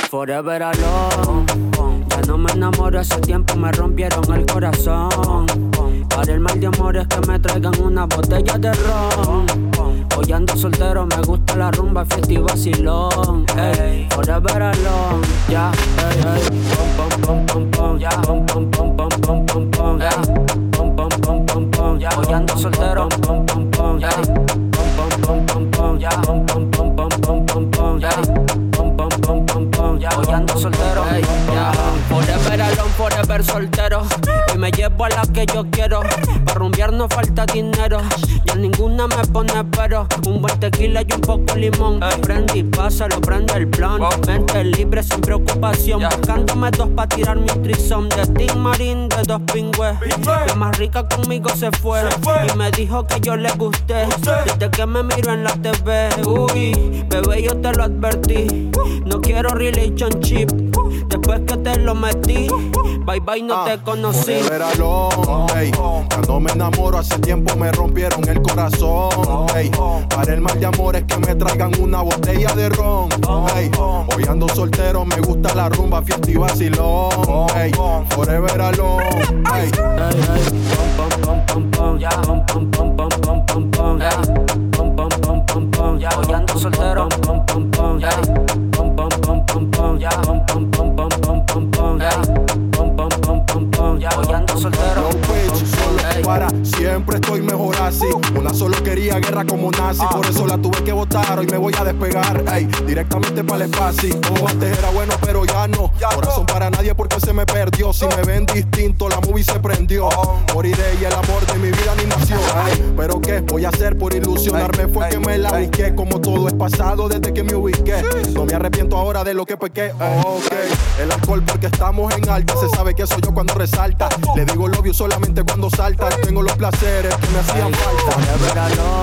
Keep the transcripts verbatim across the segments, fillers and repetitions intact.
Forever alone. Ya no me enamoro, hace tiempo me rompieron el corazón. Para el mal de amores que me traigan una botella de ron. Hoy ando soltero, me gusta la rumba, fiesta y vacilón. Ey, forever alone. Ya, ey, ey. Pom, pom, pom, pom, pom. Ya, pom, pom, pom, pom, pom, pom, pom. Ey, pom, pom, pom, pom, pom. Ya, hoy ando soltero, pom, pom, pom, ya. Pom, pom, pom, pom, pom. Ya, pom, pom, pom, pom, pom, pom, pom. Ya, pom, pom, pom, pom, pom. Ya, hoy ando soltero, ey, ya. Forever alone, forever soltero. Hoy me llevo a la que yo quiero. Para rumbear no falta dinero. Ya ninguna me pone pero. Un buen tequila y un poco limón. Hey. Prende y pasa, lo prende el plan. Wow. Mente libre sin preocupación. Yeah. Buscándome dos pa' tirar mi trizón. De Team Marín, de dos pingües. La más rica conmigo se fue. se fue. Y me dijo que yo le gusté. Desde que me miro en la T V. Uy, bebé, yo te lo advertí. No quiero relationship. Después que te lo metí. Bye bye, no ah, te conocí. Forever alone, hey. Cuando me enamoro hace tiempo me rompieron el corazón, hey. Para el mal de amores que me traigan una botella de ron, hey. Hoy ando soltero, me gusta la rumba, fiesta y vacilón, hey. Forever alone, hey. Hey, hey. Pom, pom, pom, pom, pom. Ya, pom, pom, pom, pom, pom, pom, pom. Ya, pom, pom, pom, pom, pom. Ya, hoy ando soltero, pom, pom, pom, ya. Pom, pom, pom, pom, pom. Ya, pom, pom, pom, pom, pom, pom, pom. Ya, pom, pom, pom, pom, pom. Ya, hoy ando soltero. No bitch, solo para siempre estoy mejor así. Una solo quería guerra como nazi, por eso la tuve que botar. Hoy me voy a despegar, ey, directamente para el espacio. Oh, antes era bueno, pero ya no. Corazón para nadie porque se me perdió. Si me ven distinto, la movie se prendió. Moriré y el amor de mi vida ni nació. Ay, pero qué voy a hacer por ilusionarme, fue que me la busqué. Como todo es pasado desde que me ubiqué. No me arrepiento ahora de lo que pequé. Ok, el alcohol porque estamos en alta. Se sabe que soy yo cuando resalta. Le digo love you solamente cuando salta. Tengo los placeres que me hacían falta. Forever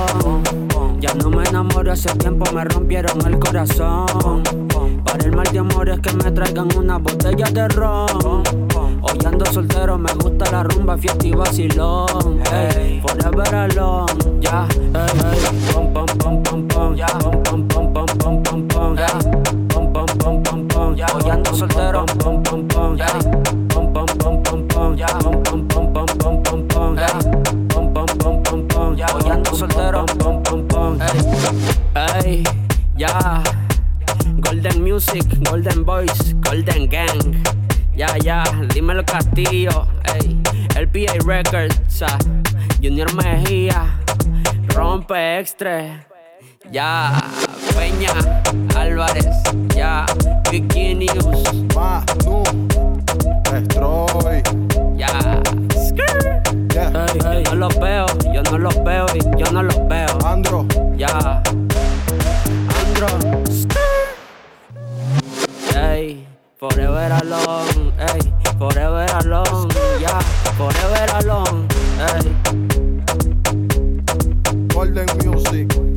alone. Ya no me enamoro, hace tiempo me rompieron el corazón. Para el mal de amores que me traigan una botella de ron. Hoy ando soltero, me gusta la rumba, fiesta y vacilón. Hey, forever alone. Ya, hey, hey. Pom, pom, pom, pom, pom. Ya, pom, pom, pom, pom, pom, pom, pom. Ya, pom, pom, pom, pom, pom. Ya, hoy ando soltero, pom, pom, pom. Ya, pom, pom, pom, pom, pom. Ya, pom, pom, pom, pom, pom, pom, pom. Ya, pom, pom, pom, pom, pom. Ya, hoy ando soltero, pom, pom, pom. Hey, ya. Golden Music, Golden Boys, Golden Gang. Ya, ya, dímelo Castillo, ey. El P A Records, uh, Junior Mejía, Rompe Extra. Ya, Peña, Álvarez, ya, Bikinius. Manu, Destroy. Ya, Skrr. Yeah. Ey, ey, yo no los veo, yo no los veo y yo no los veo. Andro. Ya, Andro. Skrr. Ey. Forever alone, ey, forever alone, yeah, forever alone, ey. Golden Music.